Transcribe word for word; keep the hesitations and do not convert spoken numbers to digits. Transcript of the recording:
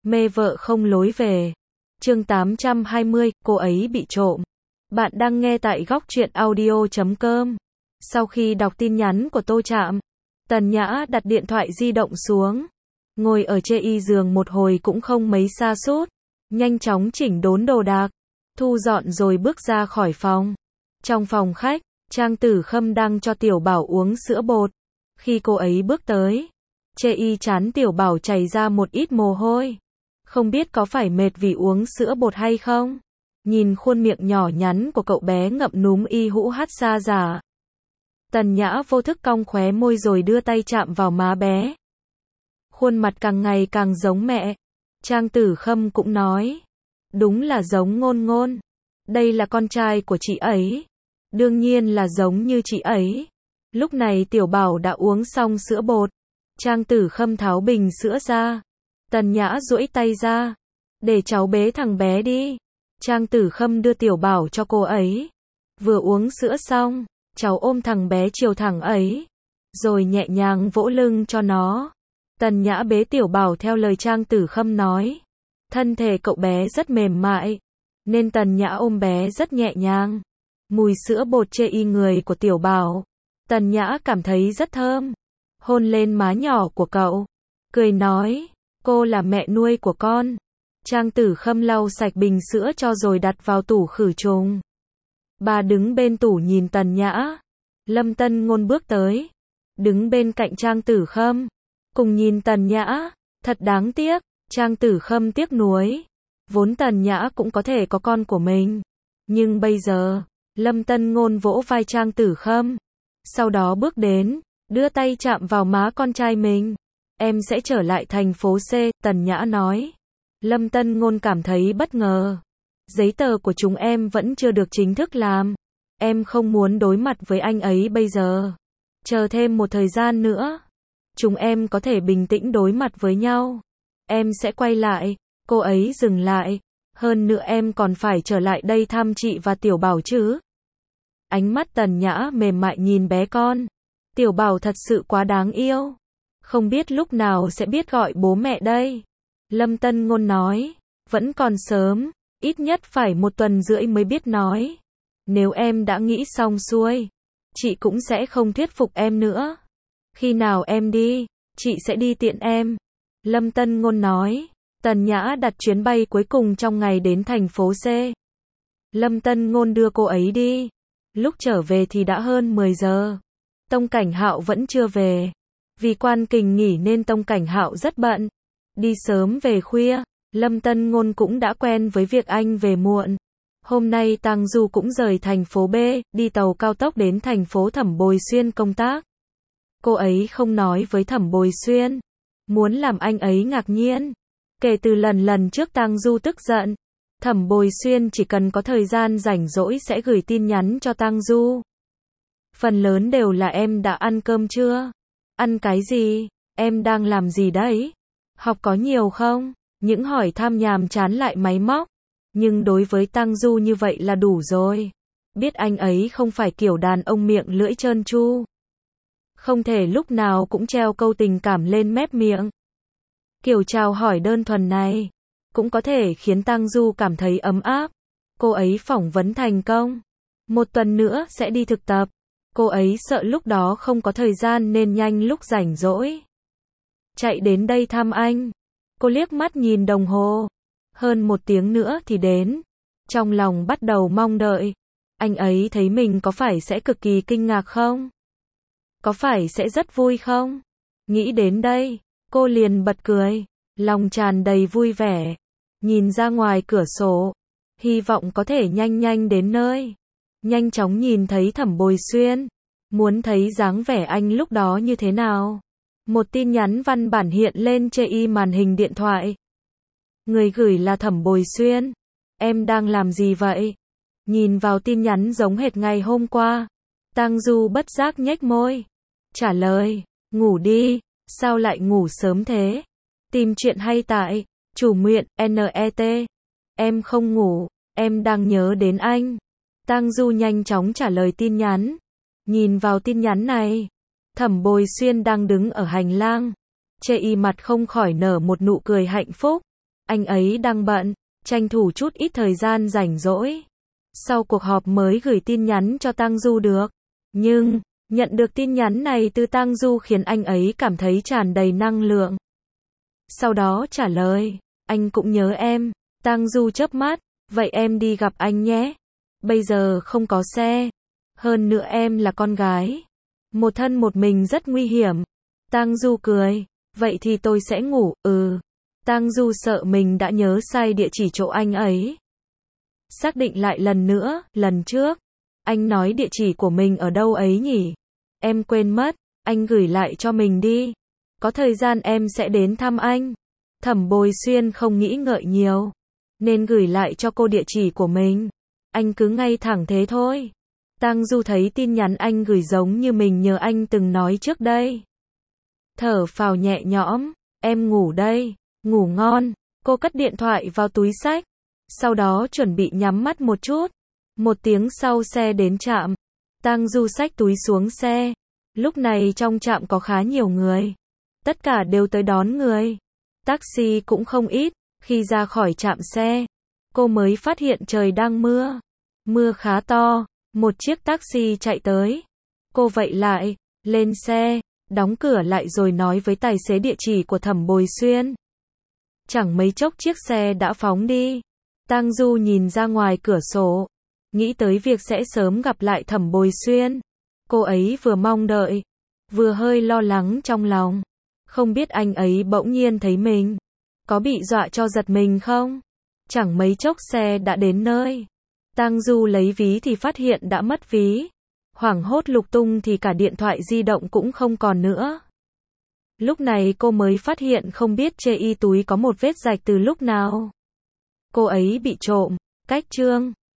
Mê vợ không lối về. Chương tám trăm hai mươi, cô ấy bị trộm. Bạn đang nghe tại góc truyện audio chấm com. Sau khi đọc tin nhắn của Tô Trạm, Tần Nhã đặt điện thoại di động xuống, ngồi ở chê y giường một hồi cũng không mấy sa sút, nhanh chóng chỉnh đốn đồ đạc, thu dọn rồi bước ra khỏi phòng. Trong phòng khách, Trang Tử Khâm đang cho Tiểu Bảo uống sữa bột. Khi cô ấy bước tới, chê y chán Tiểu Bảo chảy ra một ít mồ hôi. Không biết có phải mệt vì uống sữa bột hay không? Nhìn khuôn miệng nhỏ nhắn của cậu bé ngậm núm y hũ hát xa giả. Tần Nhã vô thức cong khóe môi rồi đưa tay chạm vào má bé. Khuôn mặt càng ngày càng giống mẹ. Trang Tử Khâm cũng nói. Đúng là giống Ngôn Ngôn. Đây là con trai của chị ấy. Đương nhiên là giống như chị ấy. Lúc này Tiểu Bảo đã uống xong sữa bột. Trang Tử Khâm tháo bình sữa ra. Tần Nhã duỗi tay ra. Để cháu bế thằng bé đi. Trang Tử Khâm đưa Tiểu Bảo cho cô ấy. Vừa uống sữa xong, cháu ôm thằng bé chiều thẳng ấy. Rồi nhẹ nhàng vỗ lưng cho nó. Tần Nhã bế Tiểu Bảo theo lời Trang Tử Khâm nói. Thân thể cậu bé rất mềm mại, nên Tần Nhã ôm bé rất nhẹ nhàng. Mùi sữa bột chê y người của Tiểu Bảo, Tần Nhã cảm thấy rất thơm. Hôn lên má nhỏ của cậu, cười nói, cô là mẹ nuôi của con. Trang Tử Khâm lau sạch bình sữa cho rồi đặt vào tủ khử trùng. Bà đứng bên tủ nhìn Tần Nhã. Lâm Tân Ngôn bước tới, đứng bên cạnh Trang Tử Khâm, cùng nhìn Tần Nhã. Thật đáng tiếc, Trang Tử Khâm tiếc nuối. Vốn Tần Nhã cũng có thể có con của mình. Nhưng bây giờ, Lâm Tân Ngôn vỗ vai Trang Tử Khâm. Sau đó bước đến, đưa tay chạm vào má con trai mình. Em sẽ trở lại thành phố C, Tần Nhã nói. Lâm Tân Ngôn cảm thấy bất ngờ. Giấy tờ của chúng em vẫn chưa được chính thức làm. Em không muốn đối mặt với anh ấy bây giờ. Chờ thêm một thời gian nữa, chúng em có thể bình tĩnh đối mặt với nhau. Em sẽ quay lại. Cô ấy dừng lại. Hơn nữa em còn phải trở lại đây thăm chị và Tiểu Bảo chứ. Ánh mắt Tần Nhã mềm mại nhìn bé con. Tiểu Bảo thật sự quá đáng yêu. Không biết lúc nào sẽ biết gọi bố mẹ đây. Lâm Tân Ngôn nói. Vẫn còn sớm. Ít nhất phải một tuần rưỡi mới biết nói. Nếu em đã nghĩ xong xuôi, chị cũng sẽ không thuyết phục em nữa. Khi nào em đi, chị sẽ đi tiện em. Lâm Tân Ngôn nói. Tần Nhã đặt chuyến bay cuối cùng trong ngày đến thành phố C. Lâm Tân Ngôn đưa cô ấy đi. Lúc trở về thì đã hơn mười giờ. Tông Cảnh Hạo vẫn chưa về. Vì Quan Kình nghỉ nên Tông Cảnh Hạo rất bận. Đi sớm về khuya. Lâm Tân Ngôn cũng đã quen với việc anh về muộn. Hôm nay Tang Du cũng rời thành phố B, đi tàu cao tốc đến thành phố Thẩm Bồi Xuyên công tác. Cô ấy không nói với Thẩm Bồi Xuyên, muốn làm anh ấy ngạc nhiên. Kể từ lần lần trước Tang Du tức giận, Thẩm Bồi Xuyên chỉ cần có thời gian rảnh rỗi sẽ gửi tin nhắn cho Tang Du. Phần lớn đều là em đã ăn cơm chưa? Ăn cái gì? Em đang làm gì đấy? Học có nhiều không? Những hỏi thăm nhàm chán lại máy móc. Nhưng đối với Tang Du như vậy là đủ rồi. Biết anh ấy không phải kiểu đàn ông miệng lưỡi trơn tru. Không thể lúc nào cũng treo câu tình cảm lên mép miệng. Kiểu chào hỏi đơn thuần này cũng có thể khiến Tang Du cảm thấy ấm áp. Cô ấy phỏng vấn thành công. Một tuần nữa sẽ đi thực tập. Cô ấy sợ lúc đó không có thời gian nên nhanh lúc rảnh rỗi chạy đến đây thăm anh. Cô liếc mắt nhìn đồng hồ. Hơn một tiếng nữa thì đến. Trong lòng bắt đầu mong đợi. Anh ấy thấy mình có phải sẽ cực kỳ kinh ngạc không? Có phải sẽ rất vui không? Nghĩ đến đây, cô liền bật cười. Lòng tràn đầy vui vẻ. Nhìn ra ngoài cửa sổ. Hy vọng có thể nhanh nhanh đến nơi. Nhanh chóng nhìn thấy Thẩm Bồi Xuyên. Muốn thấy dáng vẻ anh lúc đó như thế nào. Một tin nhắn văn bản hiện lên chê y màn hình điện thoại. Người gửi là Thẩm Bồi Xuyên. Em đang làm gì vậy? Nhìn vào tin nhắn giống hệt ngày hôm qua. Tang Du bất giác nhếch môi. Trả lời. Ngủ đi. Sao lại ngủ sớm thế? Tìm chuyện hay tại Chủ Nguyện net. Em không ngủ. Em đang nhớ đến anh. Tang Du nhanh chóng trả lời tin nhắn. Nhìn vào tin nhắn này. Thẩm Bồi Xuyên đang đứng ở hành lang. Chê y mặt không khỏi nở một nụ cười hạnh phúc. anh ấy đang bận, tranh thủ chút ít thời gian rảnh rỗi. Sau cuộc họp mới gửi tin nhắn cho Tang Du được. Nhưng, nhận được tin nhắn này từ Tang Du khiến anh ấy cảm thấy tràn đầy năng lượng. Sau đó trả lời, anh cũng nhớ em. Tang Du chớp mắt, vậy em đi gặp anh nhé. Bây giờ không có xe. Hơn nữa em là con gái. Một thân một mình rất nguy hiểm. Tang Du cười, vậy thì tôi sẽ ngủ, ừ. Tang Du sợ mình đã nhớ sai địa chỉ chỗ anh ấy. Xác định lại lần nữa, lần trước. Anh nói địa chỉ của mình ở đâu ấy nhỉ? Em quên mất, anh gửi lại cho mình đi. Có thời gian em sẽ đến thăm anh. Thẩm Bồi Xuyên không nghĩ ngợi nhiều, nên gửi lại cho cô địa chỉ của mình. Anh cứ ngay thẳng thế thôi. Tang Du thấy tin nhắn anh gửi giống như mình nhớ anh từng nói trước đây. Thở phào nhẹ nhõm, em ngủ đây, ngủ ngon. Cô cất điện thoại vào túi xách, sau đó chuẩn bị nhắm mắt một chút. Một tiếng sau xe đến trạm. Tang Du xách túi xuống xe. Lúc này trong trạm có khá nhiều người. Tất cả đều tới đón người. Taxi cũng không ít. Khi ra khỏi trạm xe, cô mới phát hiện trời đang mưa. Mưa khá to. Một chiếc taxi chạy tới. Cô vẫy lại, lên xe, đóng cửa lại rồi nói với tài xế địa chỉ của Thẩm Bồi Xuyên. Chẳng mấy chốc chiếc xe đã phóng đi. Tang Du nhìn ra ngoài cửa sổ, nghĩ tới việc sẽ sớm gặp lại Thẩm Bồi Xuyên. Cô ấy vừa mong đợi, vừa hơi lo lắng trong lòng. Không biết anh ấy bỗng nhiên thấy mình, có bị dọa cho giật mình không? Chẳng mấy chốc xe đã đến nơi. Tang Du lấy ví thì phát hiện đã mất ví. Hoảng hốt lục tung thì cả điện thoại di động cũng không còn nữa. Lúc này cô mới phát hiện không biết trên y túi có một vết rạch từ lúc nào. Cô ấy bị trộm. Cách chương